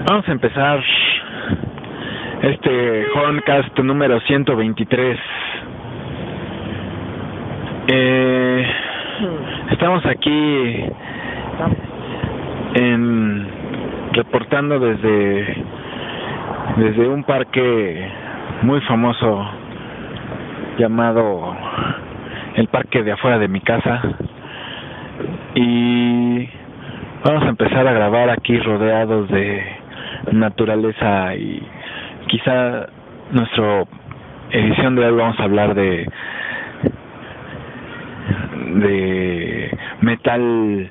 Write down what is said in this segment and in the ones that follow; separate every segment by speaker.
Speaker 1: Vamos a empezar este Horncast número 123. Estamos aquí reportando desde un parque muy famoso llamado el parque de afuera de mi casa, y vamos a empezar a grabar aquí rodeados de naturaleza. Y quizá nuestra edición de hoy vamos a hablar de metal.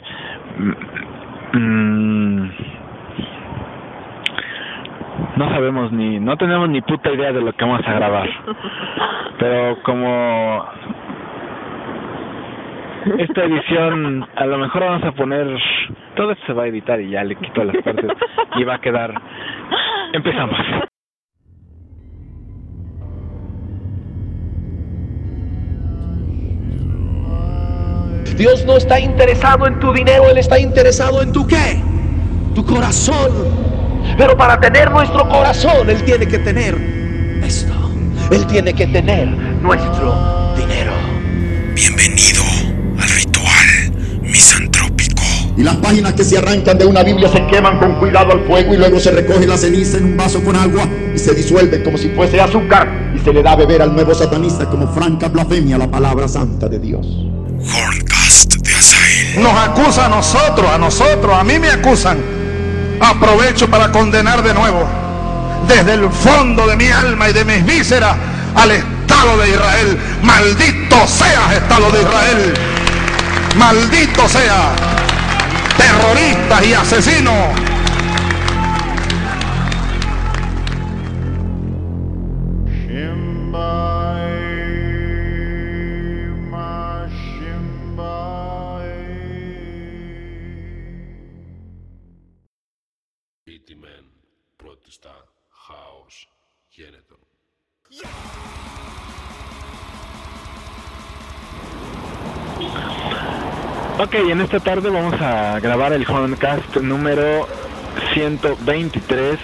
Speaker 1: No tenemos ni puta idea de lo que vamos a grabar, pero como esta edición a lo mejor vamos a poner, todo esto se va a editar y ya le quito las partes y va a quedar. Empezamos.
Speaker 2: Dios no está interesado en tu dinero, Él está interesado en tu ¿qué? Tu corazón. Pero para tener nuestro corazón, Él tiene que tener esto. Él tiene que tener nuestro dinero.
Speaker 3: Bienvenido al ritual misantrópico.
Speaker 4: Y las páginas que se arrancan de una Biblia se queman con cuidado al fuego, y luego se recoge la ceniza en un vaso con agua y se disuelve como si fuese azúcar, y se le da a beber al nuevo satanista como franca blasfemia la palabra santa de Dios.
Speaker 3: Horncast de Azael.
Speaker 5: Nos acusa a nosotros, a mí me acusan. Aprovecho para condenar de nuevo, desde el fondo de mi alma y de mis vísceras, al Estado de Israel. Maldito seas, Estado de Israel. Maldito sea, terroristas y asesinos.
Speaker 6: Hitman protesta House Geneton.
Speaker 1: Ok, en esta tarde vamos a grabar el Horncast número 123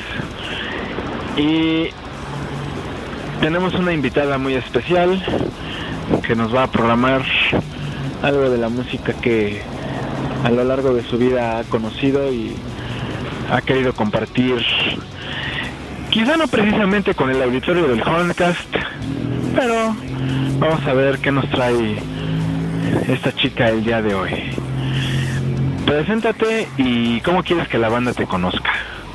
Speaker 1: y tenemos una invitada muy especial que nos va a programar algo de la música que a lo largo de su vida ha conocido y ha querido compartir, quizá no precisamente con el auditorio del Horncast, pero vamos a ver qué nos trae esta chica el día de hoy. Preséntate y cómo quieres que la banda te conozca.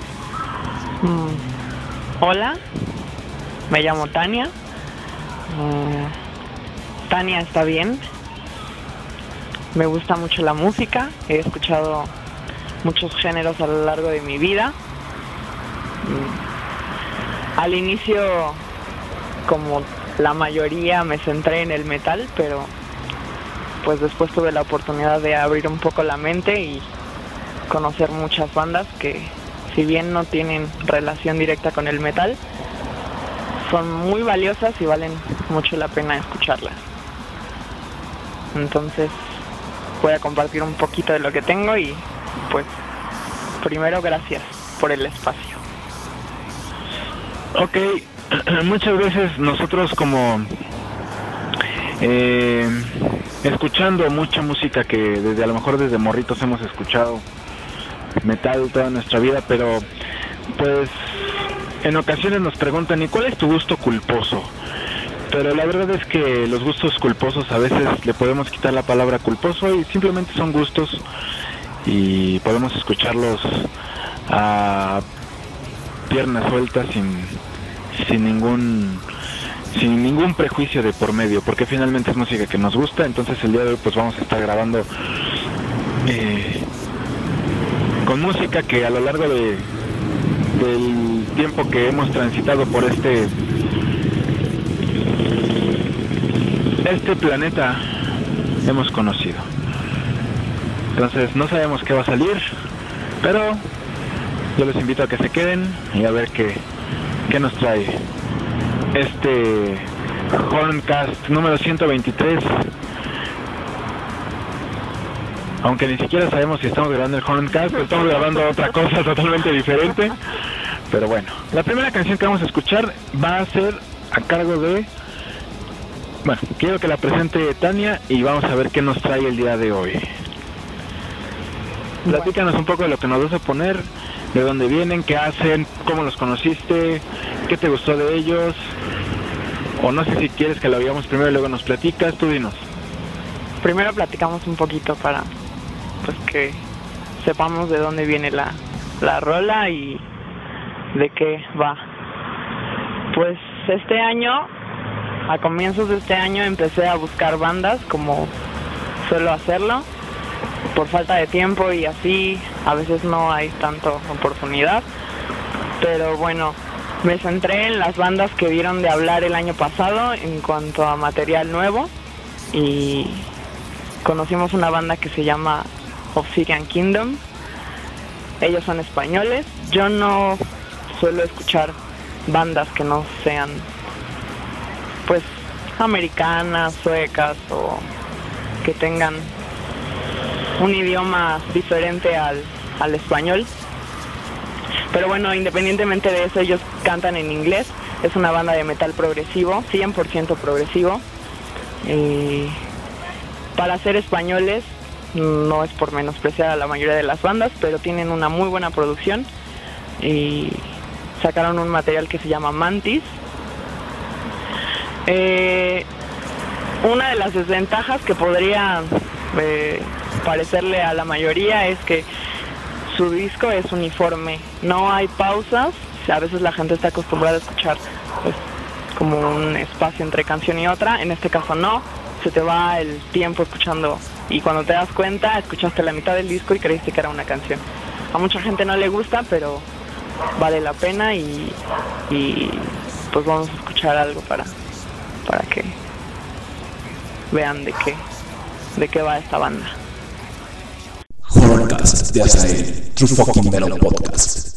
Speaker 7: Hola, me llamo Tania. Tania está bien. Me gusta mucho la música, he escuchado muchos géneros a lo largo de mi vida. Al inicio, como la mayoría, me centré en el metal, pero pues después tuve la oportunidad de abrir un poco la mente y conocer muchas bandas que, si bien no tienen relación directa con el metal, son muy valiosas y valen mucho la pena escucharlas. Entonces voy a compartir un poquito de lo que tengo y pues primero gracias por el espacio.
Speaker 1: Ok, muchas veces nosotros como escuchando mucha música que a lo mejor desde morritos hemos escuchado metal toda nuestra vida, pero pues en ocasiones nos preguntan: ¿y cuál es tu gusto culposo? Pero la verdad es que los gustos culposos a veces le podemos quitar la palabra culposo y simplemente son gustos, y podemos escucharlos a piernas sueltas sin ningún prejuicio de por medio, porque finalmente es música que nos gusta. Entonces el día de hoy pues vamos a estar grabando con música que a lo largo del tiempo que hemos transitado por este planeta hemos conocido. Entonces no sabemos qué va a salir, pero yo les invito a que se queden y a ver qué nos trae este Horncast número 123. aunque ni siquiera sabemos si estamos grabando el Horncast o estamos grabando otra cosa totalmente diferente. Pero bueno, la primera canción que vamos a escuchar va a ser a cargo de... Bueno, quiero que la presente Tania y vamos a ver qué nos trae el día de hoy. Platícanos un poco de lo que nos vas a poner, de dónde vienen, qué hacen, cómo los conociste, qué te gustó de ellos, o no sé si quieres que lo veamos primero y luego nos platicas, tú dinos.
Speaker 7: Primero platicamos un poquito para pues que sepamos de dónde viene la rola y de qué va. Pues este año, a comienzos de este año, empecé a buscar bandas como suelo hacerlo. Por falta de tiempo y así, a veces no hay tanta oportunidad. Pero bueno, me centré en las bandas que dieron de hablar el año pasado en cuanto a material nuevo. Y conocimos una banda que se llama Obsidian Kingdom. Ellos son españoles. Yo no suelo escuchar bandas que no sean pues americanas, suecas o que tengan un idioma diferente al español. Pero bueno, independientemente de eso, ellos cantan en inglés. Es una banda de metal progresivo, 100% progresivo. Para ser españoles, no es por menospreciar a la mayoría de las bandas, pero tienen una muy buena producción y sacaron un material que se llama Mantis. Una de las desventajas que podría parecerle a la mayoría es que su disco es uniforme, no hay pausas. A veces la gente está acostumbrada a escuchar pues, como un espacio entre canción y otra. En este caso no, se te va el tiempo escuchando y cuando te das cuenta escuchaste la mitad del disco y creíste que era una canción. A mucha gente no le gusta, pero vale la pena y pues vamos a escuchar algo para que vean de qué va esta banda.
Speaker 8: Horncast de Azael, True Fucking Metal Podcast.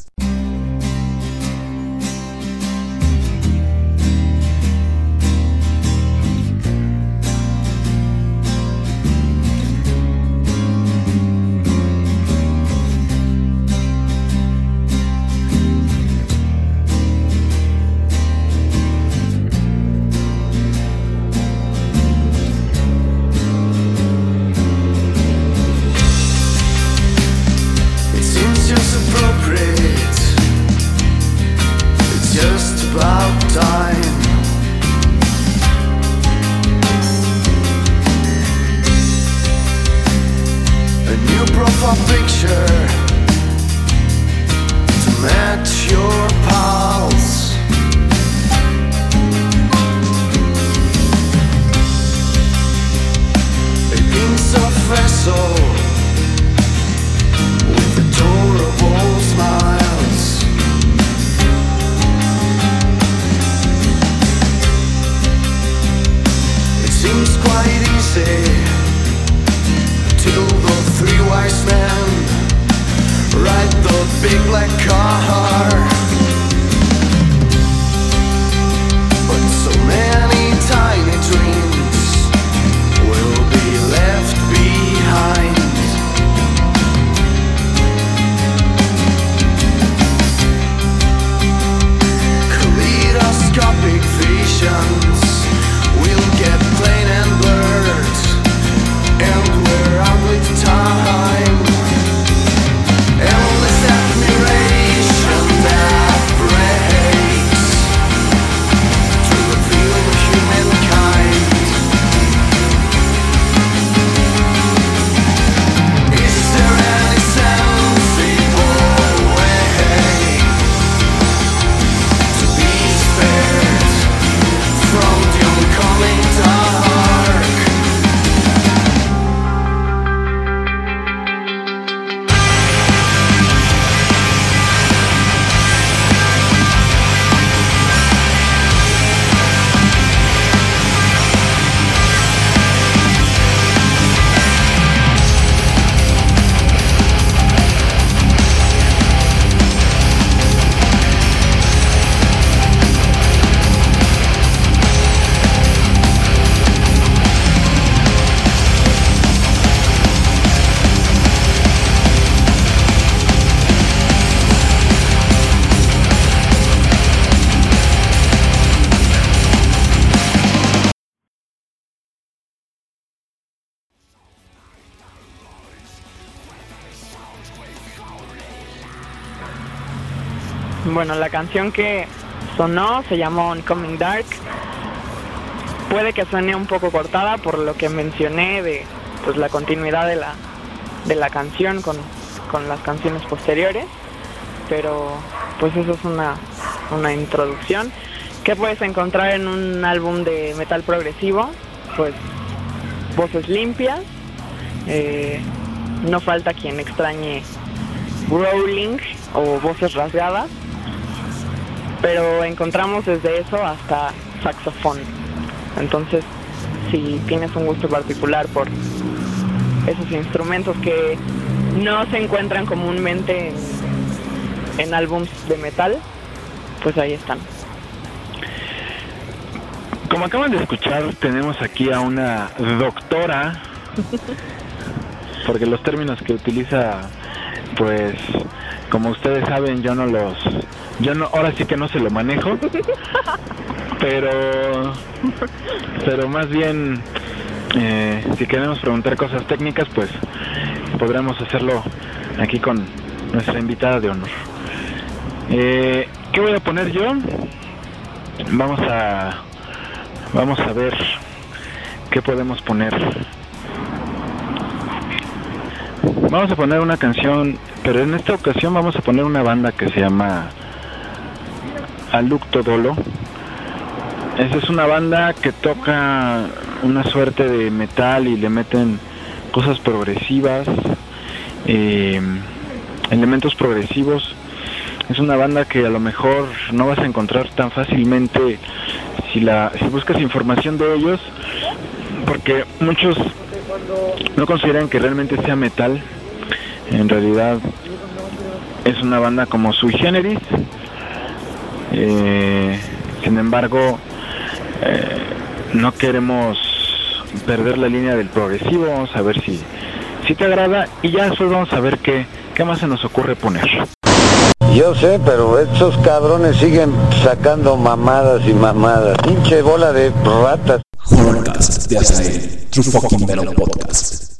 Speaker 9: Endless admiration
Speaker 7: Bueno, la canción que sonó se llamó Oncoming Dark. Puede que suene un poco cortada por lo que mencioné de pues la continuidad de la canción con las canciones posteriores, pero pues eso es una introducción. ¿Qué puedes encontrar en un álbum de metal progresivo? Pues voces limpias, no falta quien extrañe growling o voces rasgadas, pero encontramos desde eso hasta saxofón. Entonces, si tienes un gusto particular por esos instrumentos que no se encuentran comúnmente en álbums de metal, pues ahí están.
Speaker 1: Como acaban de escuchar, tenemos aquí a una doctora, porque los términos que utiliza, pues, como ustedes saben, ahora sí que no se lo manejo, pero más bien, si queremos preguntar cosas técnicas, pues, podremos hacerlo aquí con nuestra invitada de honor. ¿Qué voy a poner yo? Vamos a ver qué podemos poner. Vamos a poner una canción, pero en esta ocasión vamos a poner una banda que se llama Alucto Dolo. Esa es una banda que toca una suerte de metal y le meten cosas progresivas, elementos progresivos. Es una banda que a lo mejor no vas a encontrar tan fácilmente si buscas información de ellos, porque muchos no consideran que realmente sea metal. En realidad es una banda como sui generis. Sin embargo, no queremos perder la línea del progresivo. Vamos a ver si te agrada, y ya después vamos a ver qué más se nos ocurre poner.
Speaker 9: Yo sé, pero estos cabrones siguen sacando mamadas y mamadas. Pinche bola de ratas.
Speaker 8: Horrorcast de Azael, True Fucking Metal Podcast.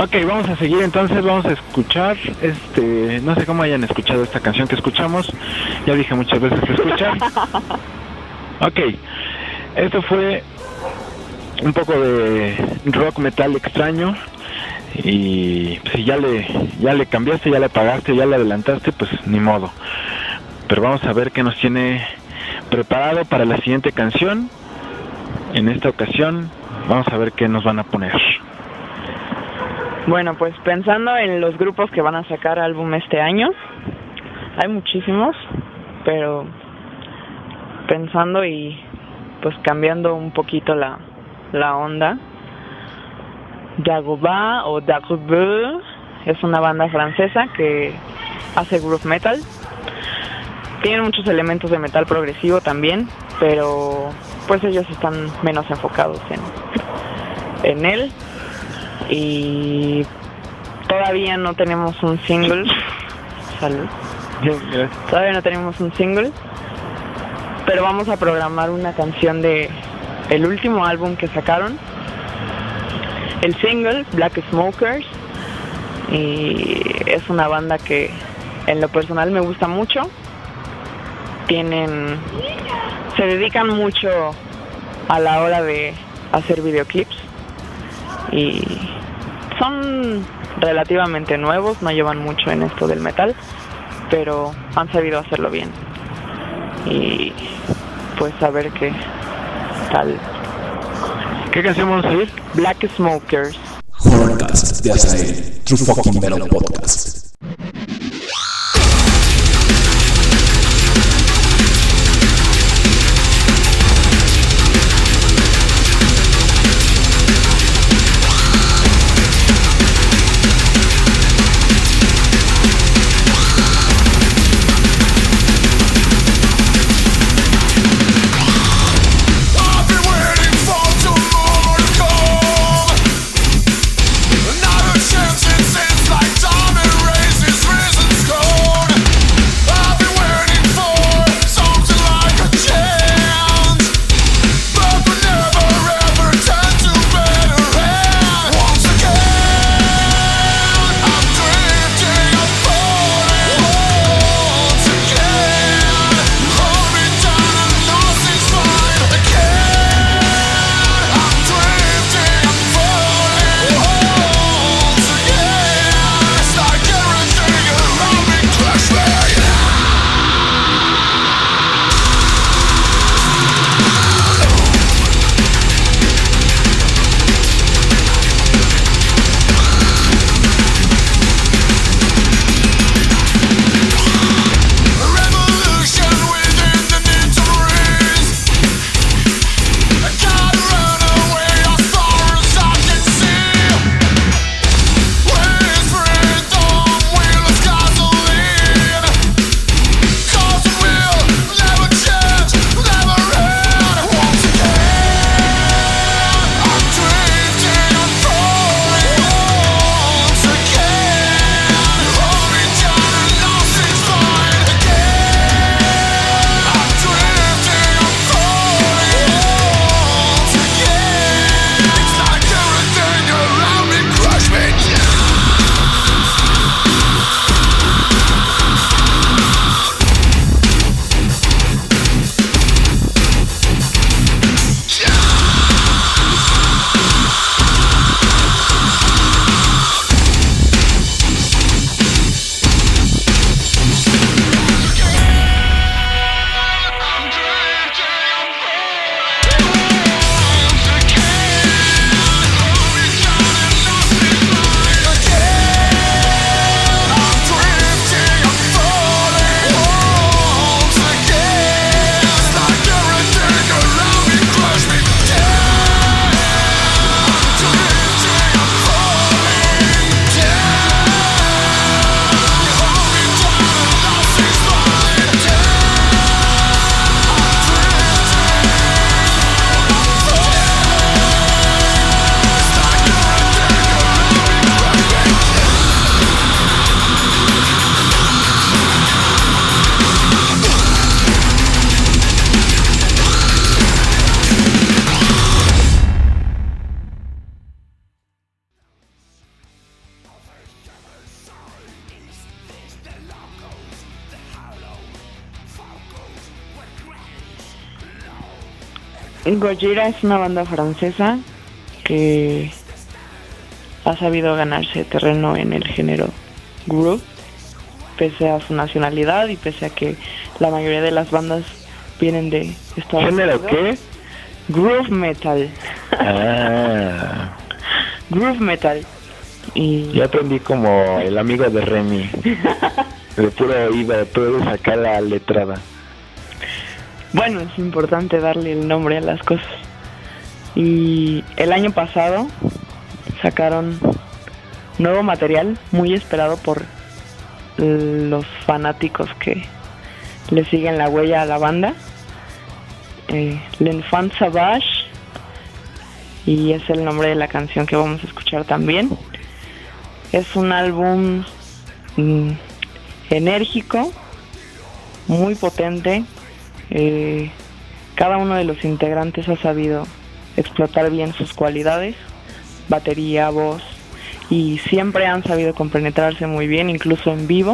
Speaker 1: Ok, vamos a seguir entonces, vamos a escuchar, no sé cómo hayan escuchado esta canción que escuchamos, ya dije muchas veces escuchar. Ok, esto fue un poco de rock metal extraño y si ya le cambiaste, ya le apagaste, ya le adelantaste, pues ni modo. Pero vamos a ver qué nos tiene preparado para la siguiente canción. En esta ocasión vamos a ver qué nos van a poner.
Speaker 7: Bueno, pues pensando en los grupos que van a sacar álbum este año, hay muchísimos, pero pensando y pues cambiando un poquito la onda, Dagobah o Dagobah es una banda francesa que hace groove metal. Tienen muchos elementos de metal progresivo también, pero pues ellos están menos enfocados en él. Y todavía no tenemos un single. Salud. Todavía no tenemos un single, pero vamos a programar una canción de el último álbum que sacaron. El single, Black Smokers, y es una banda que en lo personal me gusta mucho. Se dedican mucho a la hora de hacer videoclips y son relativamente nuevos, no llevan mucho en esto del metal, pero han sabido hacerlo bien. Y pues a ver qué tal.
Speaker 1: ¿Qué canción vamos a oír?
Speaker 7: Black Smokers.
Speaker 8: Horrorcast de Azael, True Fucking Metal Podcast.
Speaker 10: Another chance, it seems like time and
Speaker 7: Gojira es una banda francesa que ha sabido ganarse terreno en el género groove, pese a su nacionalidad y pese a que la mayoría de las bandas vienen de Estados Unidos.
Speaker 1: ¿Género qué?
Speaker 7: Groove metal. Groove metal. Y
Speaker 1: Ya aprendí como el amigo de Remy. De puro oído, puedo sacar la letrada.
Speaker 7: bueno, es importante darle el nombre a las cosas. Y el año pasado sacaron nuevo material muy esperado por los fanáticos que le siguen la huella a la banda. L'Enfant Sauvage, y es el nombre de la canción que vamos a escuchar también. Es un álbum enérgico, muy potente. Cada uno de los integrantes ha sabido explotar bien sus cualidades, batería, voz, y siempre han sabido compenetrarse muy bien, incluso en vivo.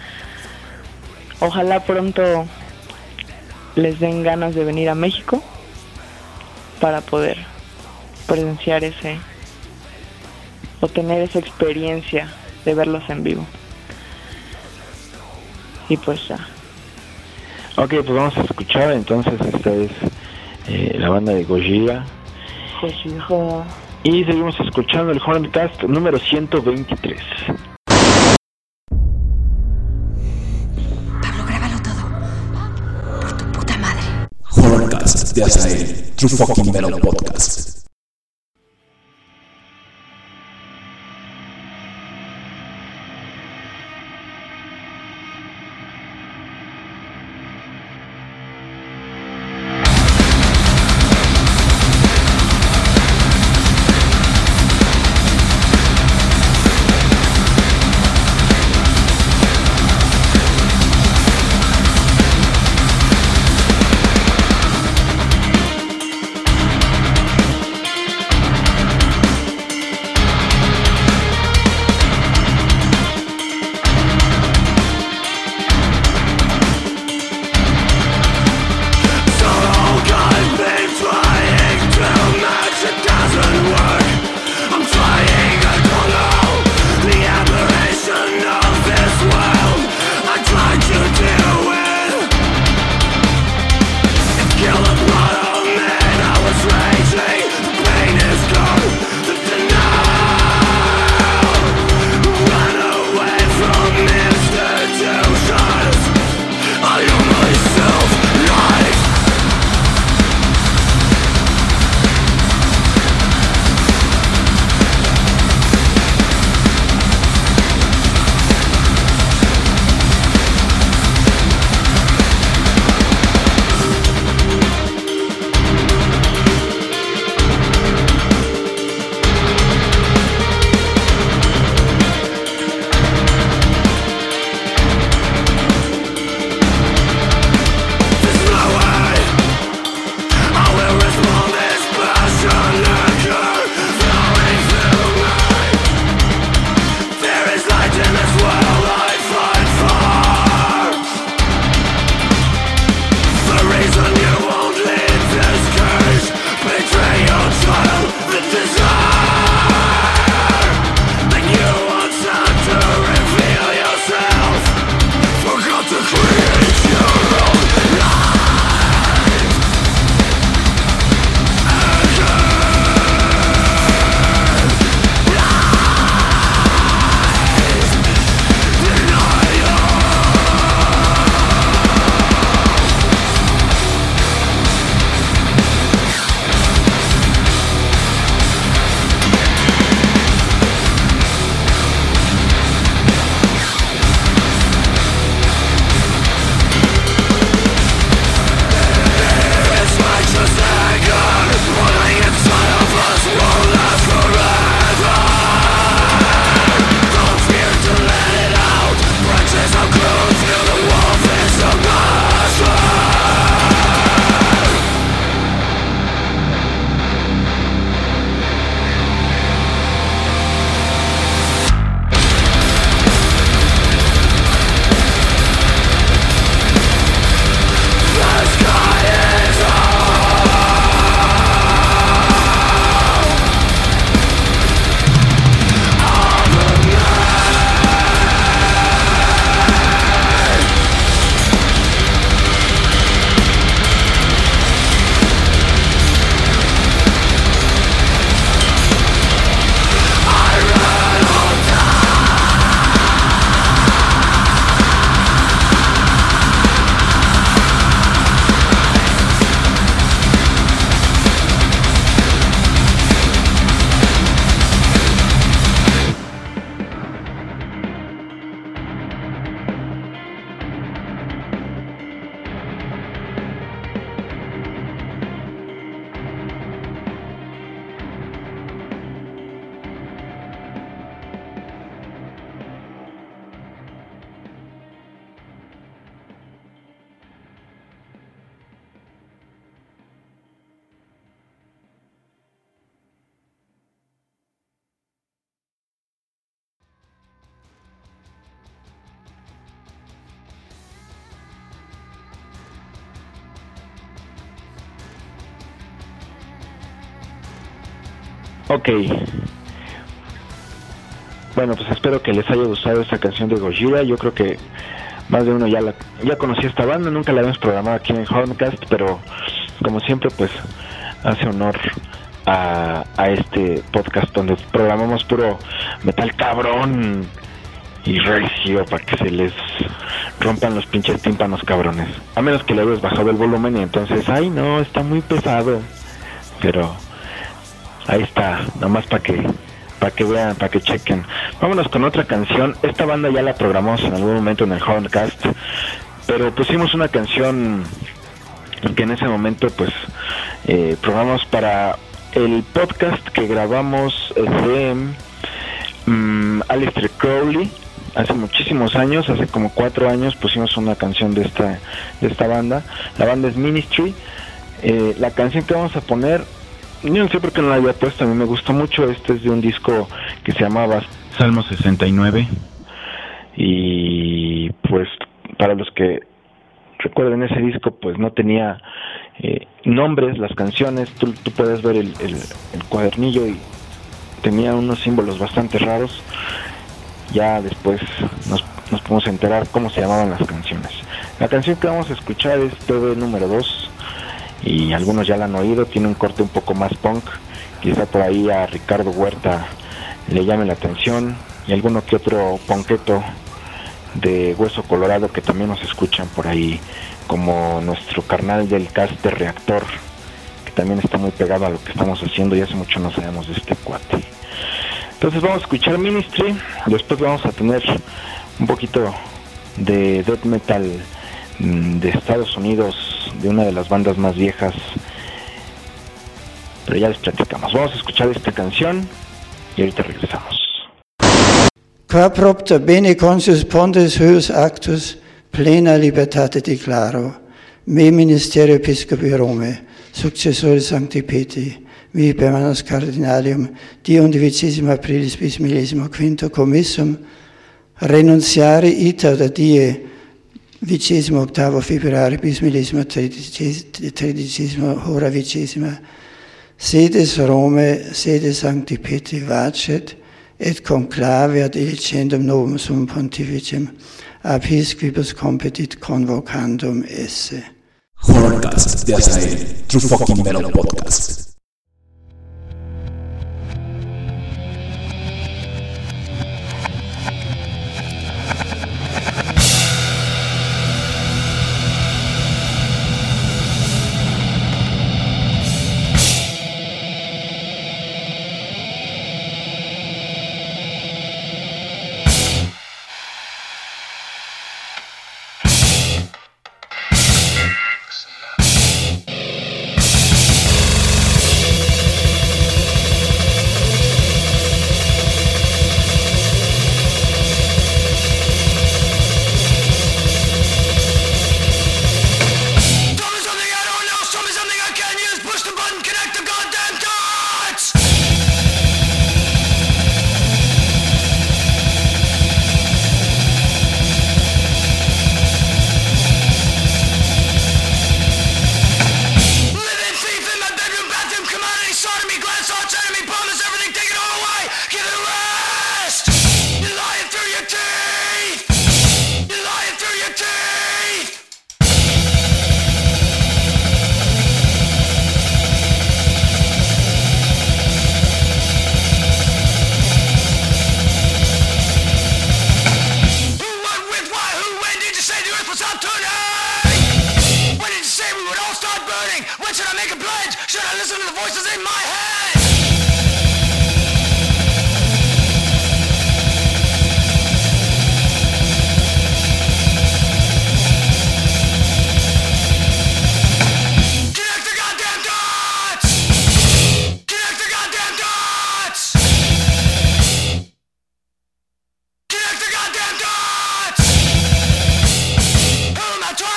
Speaker 7: Ojalá pronto les den ganas de venir a México para poder presenciar o tener esa experiencia de verlos en vivo. Y pues ya.
Speaker 1: Ok, pues vamos a escuchar entonces. Esta es la banda de Gojira.
Speaker 7: Gojira.
Speaker 1: Y seguimos escuchando el Horncast número 123.
Speaker 10: Pablo, grábalo todo. Por tu puta madre.
Speaker 8: Horncast de Azael, True Fucking Metal Podcast.
Speaker 1: Ok. Bueno, pues espero que les haya gustado esta canción de Gojira. Yo creo que más de uno ya conocía esta banda, nunca la habíamos programado aquí en el Horncast, pero como siempre pues hace honor a este podcast donde programamos puro metal cabrón y recio para que se les rompan los pinches tímpanos cabrones. A menos que le hayas bajado el volumen y entonces, ay no, está muy pesado. Pero ahí está, nomás para que vean, para que chequen. Vámonos con otra canción. Esta banda ya la programamos en algún momento en el Horncast, pero pusimos una canción que en ese momento pues programamos para el podcast que grabamos de Aleister Crowley hace muchísimos años, hace como 4 años pusimos una canción de esta banda. La banda es Ministry. La canción que vamos a poner, yo no sé por qué no la había puesto, a mí me gusta mucho. Este es de un disco que se llamaba Salmo 69 y pues para los que recuerden ese disco pues no tenía nombres las canciones. Tú puedes ver el cuadernillo y tenía unos símbolos bastante raros. Ya después nos podemos enterar cómo se llamaban las canciones. La canción que vamos a escuchar es TV número 2 y algunos ya la han oído. Tiene un corte un poco más punk, quizá por ahí a Ricardo Huerta le llame la atención, y alguno que otro punketo de Hueso Colorado que también nos escuchan por ahí, como nuestro carnal del cast de Reactor, que también está muy pegado a lo que estamos haciendo y hace mucho no sabemos de este cuate. Entonces vamos a escuchar Ministry, después vamos a tener un poquito de death metal de Estados Unidos, de una de las bandas más viejas, pero ya les platicamos. Vamos a escuchar esta canción y ahorita regresamos.
Speaker 11: Qua propter bene consus pontes huius actus plena libertate declaro, me ministerio episcopi Rome, successore Sancti Petri, vi permanens cardinalium, die undivicissima aprilis bis millesimo quinto commissum, renunciare ita da die 28 februari bis millesimo 13 hora 20, sedes Rome, sede Sancti Petri vacet, et conclave ad elicendum novum sum pontificem, ab hisquibus competit convocandum esse.
Speaker 8: Horncast de Azael, True Fucking Metal Podcast.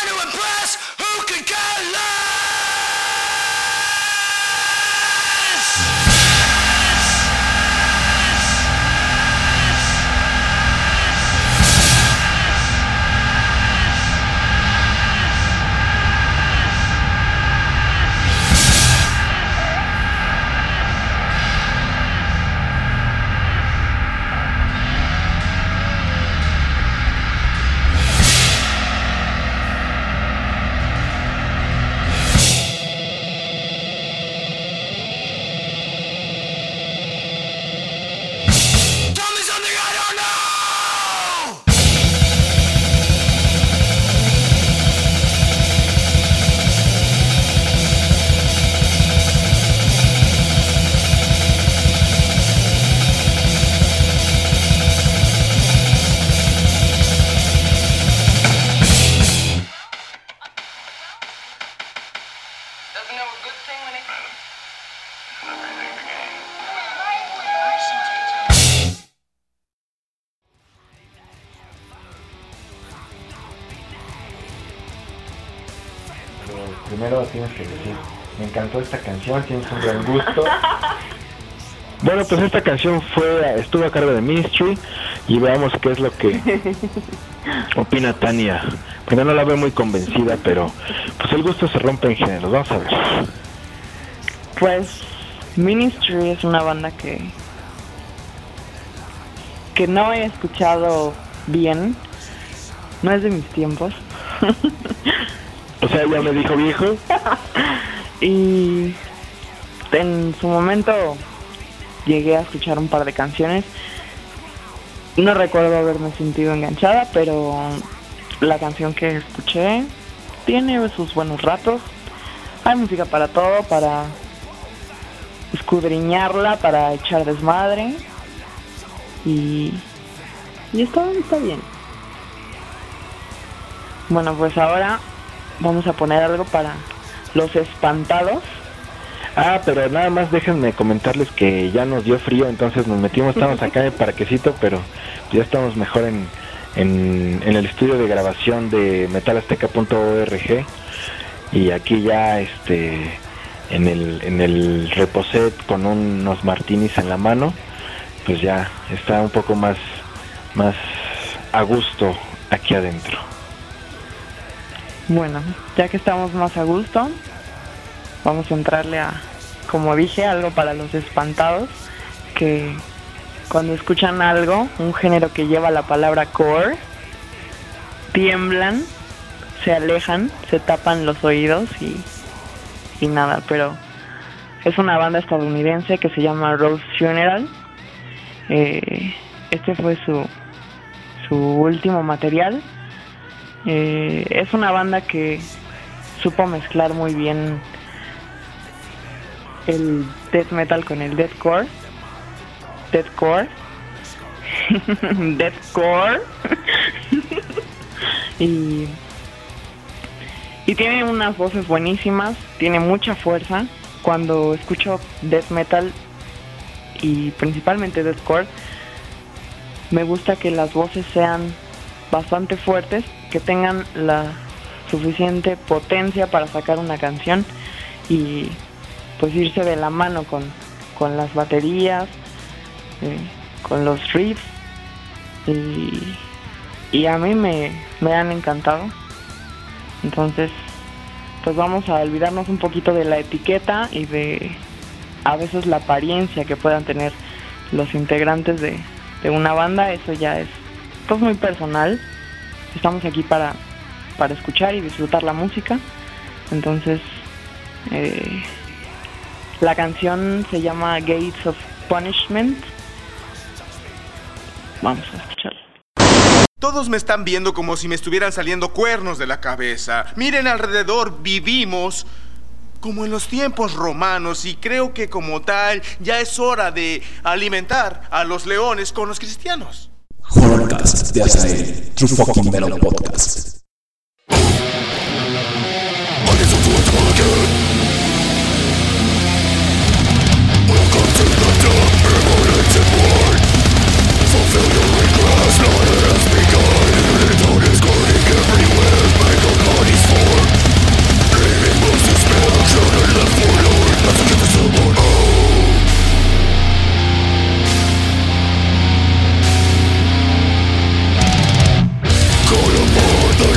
Speaker 12: Who could care less?
Speaker 1: Primero tienes que decir, me encantó esta canción, tienes un gran gusto. Bueno, pues esta canción estuvo a cargo de Ministry y veamos qué es lo que opina Tania, porque no la veo muy convencida, pero pues el gusto se rompe en géneros. Vamos a ver.
Speaker 7: Pues Ministry es una banda que no he escuchado bien, no es de mis tiempos.
Speaker 1: O sea, ya me dijo viejo.
Speaker 7: Y en su momento llegué a escuchar un par de canciones. No recuerdo haberme sentido enganchada, pero la canción que escuché tiene sus buenos ratos. Hay música para todo, para escudriñarla, para echar desmadre. Y está bien. Bueno, pues ahora vamos a poner algo para los espantados.
Speaker 1: Pero nada más déjenme comentarles que ya nos dio frío, entonces nos metimos, estamos acá en el parquecito, pero ya estamos mejor en el estudio de grabación de metalazteca.org y aquí ya en el reposet con unos martinis en la mano, pues ya está un poco más a gusto aquí adentro.
Speaker 7: Bueno, ya que estamos más a gusto, vamos a entrarle a, como dije, algo para los espantados, que cuando escuchan algo, un género que lleva la palabra core, tiemblan, se alejan, se tapan los oídos y nada, pero es una banda estadounidense que se llama Rose Funeral. Este fue su último material. Es una banda que supo mezclar muy bien el death metal con el deathcore. Deathcore. y tiene unas voces buenísimas, tiene mucha fuerza. Cuando escucho death metal y principalmente deathcore, me gusta que las voces sean bastante fuertes, que tengan la suficiente potencia para sacar una canción y pues irse de la mano con las baterías, con los riffs, y a mí me han encantado. Entonces pues vamos a olvidarnos un poquito de la etiqueta y de a veces la apariencia que puedan tener los integrantes de una banda. Eso ya es pues muy personal. Estamos aquí para escuchar y disfrutar la música. Entonces la canción se llama Gates of Punishment. Vamos a escucharla.
Speaker 12: Todos me están viendo como si me estuvieran saliendo cuernos de la cabeza. Miren alrededor, vivimos como en los tiempos romanos y creo que como tal ya es hora de alimentar a los leones con los cristianos.
Speaker 8: Horrorcast de Azael, True Fucking Metal Podcast.
Speaker 3: Call upon the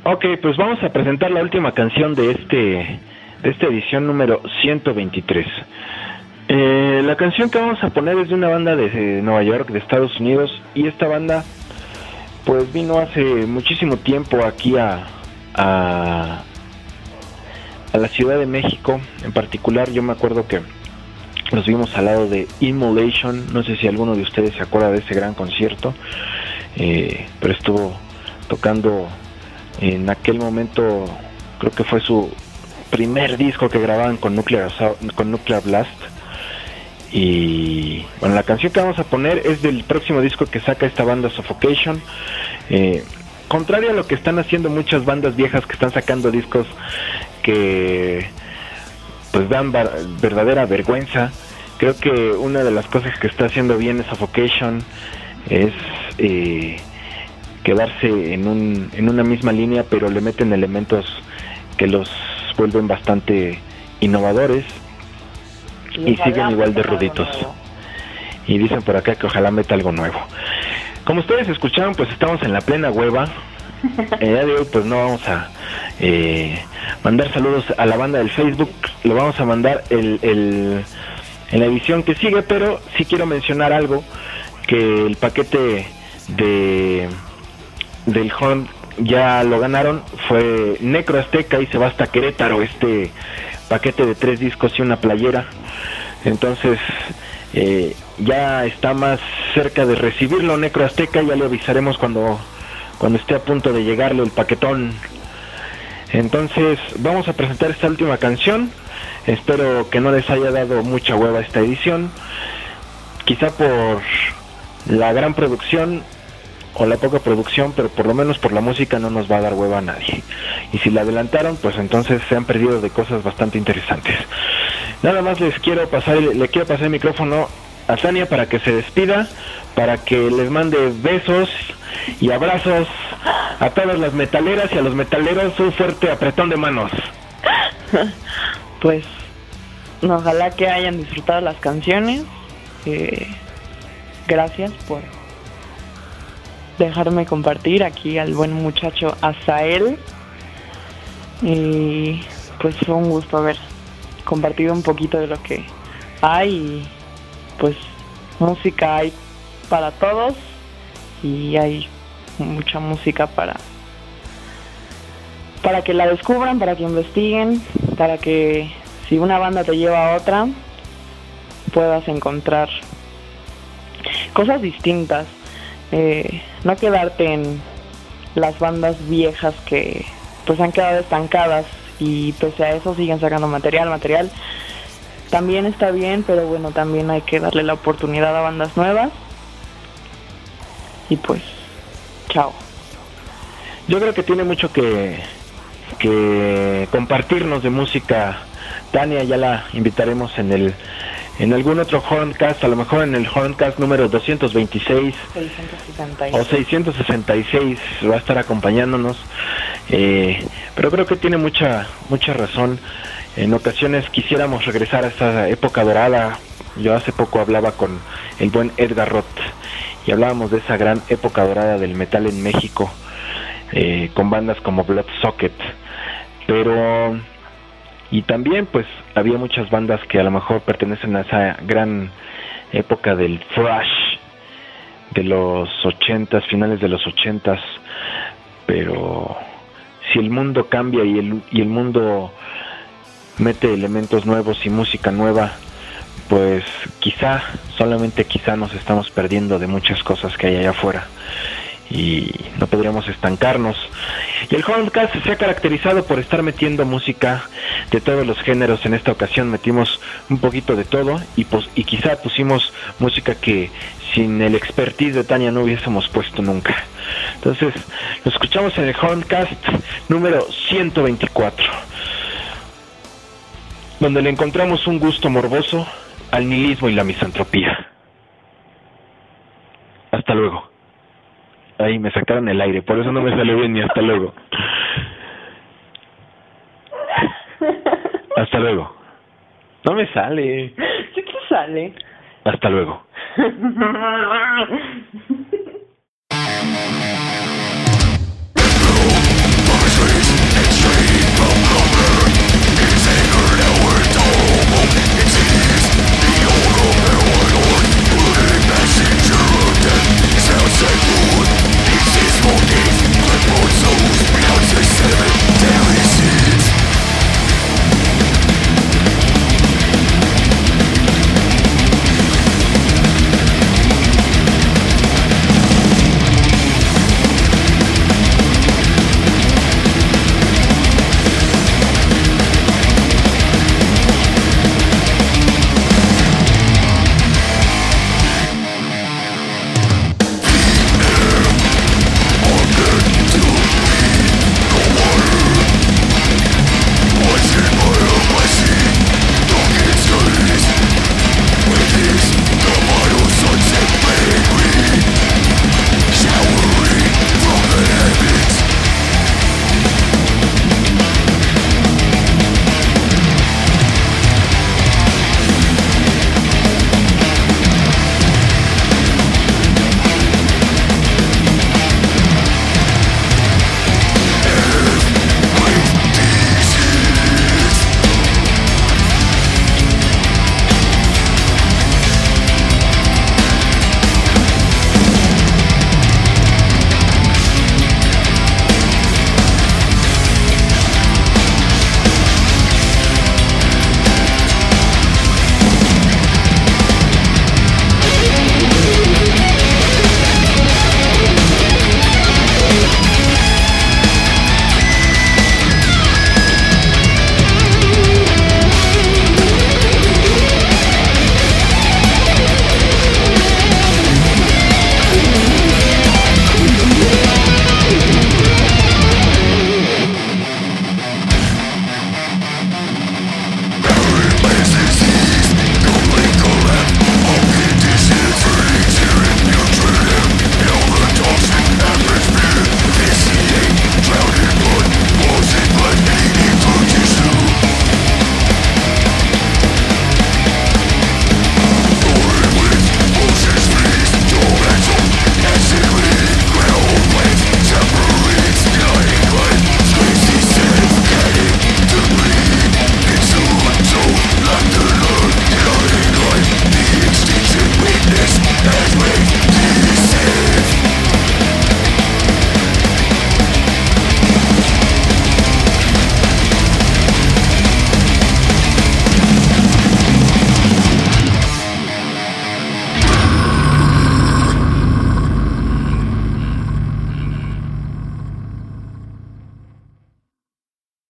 Speaker 1: Ok, pues vamos a presentar la última canción de esta edición número 123. La canción que vamos a poner es de una banda de Nueva York, de Estados Unidos, y esta banda pues vino hace muchísimo tiempo aquí a la Ciudad de México. En particular, yo me acuerdo que los vimos al lado de Immolation. No sé si alguno de ustedes se acuerda de ese gran concierto, pero estuvo tocando en aquel momento, creo que fue su primer disco que grababan con Nuclear Blast. Y bueno, la canción que vamos a poner es del próximo disco que saca esta banda, Suffocation. Contrario a lo que están haciendo muchas bandas viejas que están sacando discos que pues dan verdadera vergüenza, creo que una de las cosas que está haciendo bien Suffocation es quedarse en una misma línea, pero le meten elementos que los vuelven bastante innovadores y siguen igual de ruditos. Y dicen por acá que ojalá meta algo nuevo. Como ustedes escucharon, pues estamos en la plena hueva. Ya de hoy pues no vamos a mandar saludos a la banda del Facebook, lo vamos a mandar en la edición que sigue, pero sí quiero mencionar algo, que el paquete del Horn ya lo ganaron, fue Necro Azteca y se va hasta Querétaro, este paquete de 3 discos y una playera. Entonces ya está más cerca de recibirlo Necro Azteca, ya le avisaremos cuando esté a punto de llegarle el paquetón. Entonces vamos a presentar esta última canción. Espero que no les haya dado mucha hueva esta edición, quizá por la gran producción o la poca producción, pero por lo menos por la música no nos va a dar hueva a nadie. Y si la adelantaron, pues entonces se han perdido de cosas bastante interesantes. Nada más le quiero pasar el micrófono a Tania para que se despida, para que les mande besos y abrazos a todas las metaleras y a los metaleros un fuerte apretón de manos.
Speaker 7: Pues ojalá que hayan disfrutado las canciones. Gracias por dejarme compartir aquí al buen muchacho Azael. Y pues fue un gusto haber compartido un poquito de lo que hay. Y pues música hay para todos y hay mucha música para que la descubran, para que investiguen, para que si una banda te lleva a otra puedas encontrar cosas distintas, no quedarte en las bandas viejas que pues han quedado estancadas y pese a eso siguen sacando material. También está bien, pero bueno, también hay que darle la oportunidad a bandas nuevas. Y pues, chao.
Speaker 1: Yo creo que tiene mucho que compartirnos de música. Tania, ya la invitaremos en algún otro Horncast, a lo mejor en el Horncast número 226 o 666 va a estar acompañándonos. Pero creo que tiene mucha razón. En ocasiones quisiéramos regresar a esta época dorada. Yo hace poco hablaba con el buen Edgar Roth y hablábamos de esa gran época dorada del metal en México, con bandas como Bloodsocket, pero y también pues había muchas bandas que a lo mejor pertenecen a esa gran época del thrash de los 80s, finales de los 80s, pero si el mundo cambia y el mundo mete elementos nuevos y música nueva, pues quizá, solamente quizá nos estamos perdiendo de muchas cosas que hay allá afuera y no podríamos estancarnos. Y el Horncast se ha caracterizado por estar metiendo música de todos los géneros. En esta ocasión metimos un poquito de todo y quizá pusimos música que sin el expertise de Tania no hubiésemos puesto nunca. Entonces, lo escuchamos en el Horncast número 124, donde le encontramos un gusto morboso al nihilismo y la misantropía. Hasta luego. Ahí me sacaron el aire, por eso no me salió bien ni hasta luego. Hasta luego. No me sale.
Speaker 7: ¿Qué te sale?
Speaker 1: Hasta luego.